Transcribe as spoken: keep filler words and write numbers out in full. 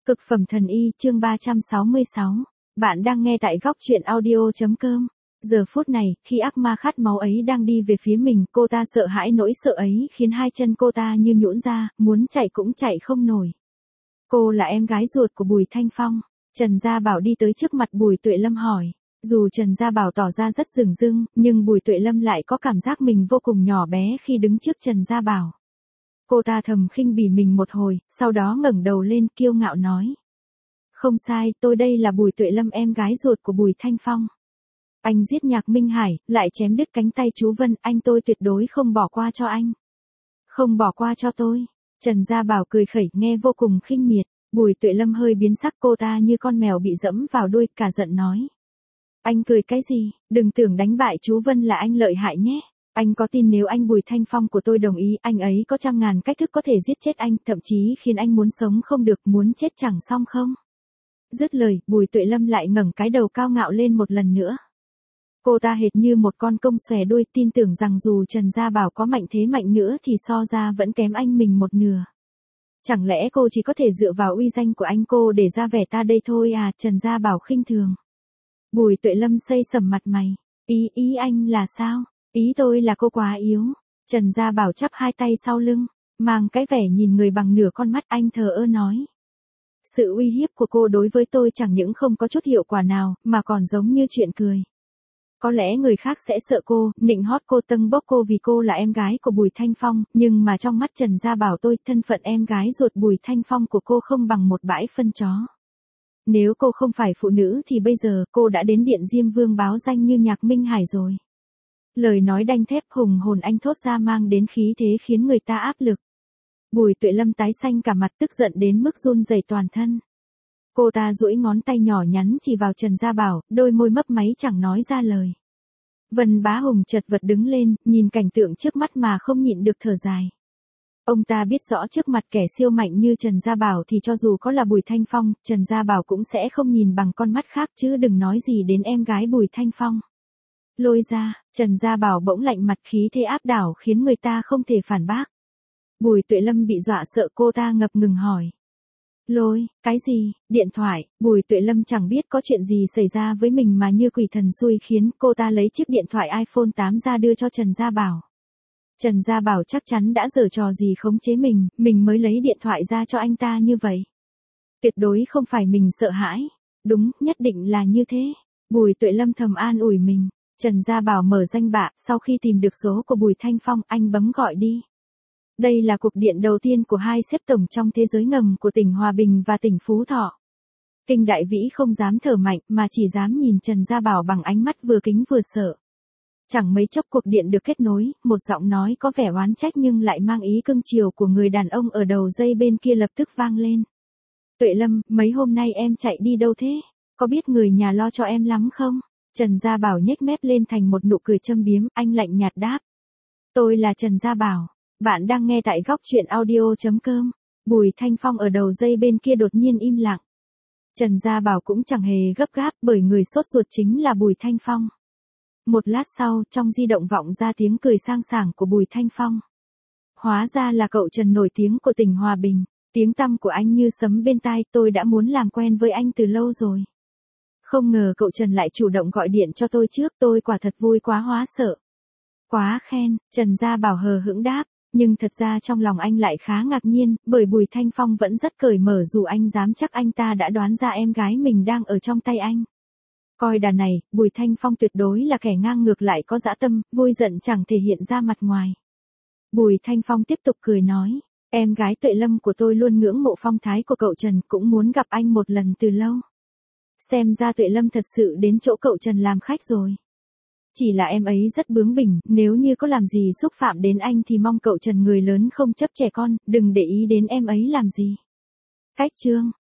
Cực phẩm thần y chương ba trăm sáu mươi sáu. Bạn đang nghe tại góc truyện audio.com. Giờ phút này, khi ác ma khát máu ấy đang đi về phía mình, cô ta sợ hãi nỗi sợ ấy khiến hai chân cô ta như nhũn ra, muốn chạy cũng chạy không nổi. Cô là em gái ruột của Bùi Thanh Phong. Trần Gia Bảo đi tới trước mặt Bùi Tuệ Lâm hỏi. Dù Trần Gia Bảo tỏ ra rất dửng dưng, nhưng Bùi Tuệ Lâm lại có cảm giác mình vô cùng nhỏ bé khi đứng trước Trần Gia Bảo. Cô ta thầm khinh bỉ mình một hồi, sau đó ngẩng đầu lên kiêu ngạo nói. Không sai, tôi đây là Bùi Tuệ Lâm, em gái ruột của Bùi Thanh Phong. Anh giết Nhạc Minh Hải, lại chém đứt cánh tay chú Vân, anh tôi tuyệt đối không bỏ qua cho anh. Không bỏ qua cho tôi. Trần Gia Bảo cười khẩy nghe vô cùng khinh miệt. Bùi Tuệ Lâm hơi biến sắc, cô ta như con mèo bị dẫm vào đuôi, cả giận nói. Anh cười cái gì, đừng tưởng đánh bại chú Vân là anh lợi hại nhé. Anh có tin nếu anh Bùi Thanh Phong của tôi đồng ý, anh ấy có trăm ngàn cách thức có thể giết chết anh, thậm chí khiến anh muốn sống không được, muốn chết chẳng xong không? Dứt lời, Bùi Tuệ Lâm lại ngẩng cái đầu cao ngạo lên một lần nữa. Cô ta hệt như một con công xòe đuôi, tin tưởng rằng dù Trần Gia Bảo có mạnh thế mạnh nữa thì so ra vẫn kém anh mình một nửa. Chẳng lẽ cô chỉ có thể dựa vào uy danh của anh cô để ra vẻ ta đây thôi à? Trần Gia Bảo khinh thường. Bùi Tuệ Lâm xây sầm mặt mày. Ý ý anh là sao? Ý tôi là cô quá yếu. Trần Gia Bảo chắp hai tay sau lưng, mang cái vẻ nhìn người bằng nửa con mắt, anh thờ ơ nói. Sự uy hiếp của cô đối với tôi chẳng những không có chút hiệu quả nào, mà còn giống như chuyện cười. Có lẽ người khác sẽ sợ cô, nịnh hót cô, tâng bốc cô vì cô là em gái của Bùi Thanh Phong, nhưng mà trong mắt Trần Gia Bảo tôi, thân phận em gái ruột Bùi Thanh Phong của cô không bằng một bãi phân chó. Nếu cô không phải phụ nữ thì bây giờ cô đã đến Điện Diêm Vương báo danh như Nhạc Minh Hải rồi. Lời nói đanh thép hùng hồn anh thốt ra mang đến khí thế khiến người ta áp lực. Bùi Tuệ Lâm tái xanh cả mặt, tức giận đến mức run rẩy toàn thân. Cô ta duỗi ngón tay nhỏ nhắn chỉ vào Trần Gia Bảo, đôi môi mấp máy chẳng nói ra lời. Vân Bá Hùng chật vật đứng lên, nhìn cảnh tượng trước mắt mà không nhịn được thở dài. Ông ta biết rõ trước mặt kẻ siêu mạnh như Trần Gia Bảo thì cho dù có là Bùi Thanh Phong, Trần Gia Bảo cũng sẽ không nhìn bằng con mắt khác, chứ đừng nói gì đến em gái Bùi Thanh Phong. Lôi ra, Trần Gia Bảo bỗng lạnh mặt, khí thế áp đảo khiến người ta không thể phản bác. Bùi Tuệ Lâm bị dọa sợ, cô ta ngập ngừng hỏi. Lôi, cái gì, điện thoại? Bùi Tuệ Lâm chẳng biết có chuyện gì xảy ra với mình mà như quỷ thần xui khiến, cô ta lấy chiếc điện thoại iPhone tám ra đưa cho Trần Gia Bảo. Trần Gia Bảo chắc chắn đã giở trò gì khống chế mình, mình mới lấy điện thoại ra cho anh ta như vậy. Tuyệt đối không phải mình sợ hãi. Đúng, nhất định là như thế. Bùi Tuệ Lâm thầm an ủi mình. Trần Gia Bảo mở danh bạ, sau khi tìm được số của Bùi Thanh Phong, anh bấm gọi đi. Đây là cuộc điện đầu tiên của hai xếp tổng trong thế giới ngầm của tỉnh Hòa Bình và tỉnh Phú Thọ. Kinh Đại Vĩ không dám thở mạnh mà chỉ dám nhìn Trần Gia Bảo bằng ánh mắt vừa kính vừa sợ. Chẳng mấy chốc cuộc điện được kết nối, một giọng nói có vẻ oán trách nhưng lại mang ý cưng chiều của người đàn ông ở đầu dây bên kia lập tức vang lên. Tuệ Lâm, mấy hôm nay em chạy đi đâu thế? Có biết người nhà lo cho em lắm không? Trần Gia Bảo nhếch mép lên thành một nụ cười châm biếm, anh lạnh nhạt đáp. Tôi là Trần Gia Bảo. Bạn đang nghe tại góc truyện audio.com. Bùi Thanh Phong ở đầu dây bên kia đột nhiên im lặng. Trần Gia Bảo cũng chẳng hề gấp gáp bởi người sốt ruột chính là Bùi Thanh Phong. Một lát sau, trong di động vọng ra tiếng cười sang sảng của Bùi Thanh Phong. Hóa ra là cậu Trần nổi tiếng của tỉnh Hòa Bình. Tiếng tăm của anh như sấm bên tai, tôi đã muốn làm quen với anh từ lâu rồi. Không ngờ cậu Trần lại chủ động gọi điện cho tôi trước, tôi quả thật vui quá hóa sợ. Quá khen, Trần Gia Bảo hờ hững đáp, nhưng thật ra trong lòng anh lại khá ngạc nhiên, bởi Bùi Thanh Phong vẫn rất cởi mở dù anh dám chắc anh ta đã đoán ra em gái mình đang ở trong tay anh. Coi đàn này, Bùi Thanh Phong tuyệt đối là kẻ ngang ngược lại có dã tâm, vui giận chẳng thể hiện ra mặt ngoài. Bùi Thanh Phong tiếp tục cười nói, em gái Tuệ Lâm của tôi luôn ngưỡng mộ phong thái của cậu Trần, cũng muốn gặp anh một lần từ lâu. Xem ra Tuệ Lâm thật sự đến chỗ cậu Trần làm khách rồi. Chỉ là em ấy rất bướng bỉnh, nếu như có làm gì xúc phạm đến anh thì mong cậu Trần người lớn không chấp trẻ con, đừng để ý đến em ấy làm gì. Cách chương,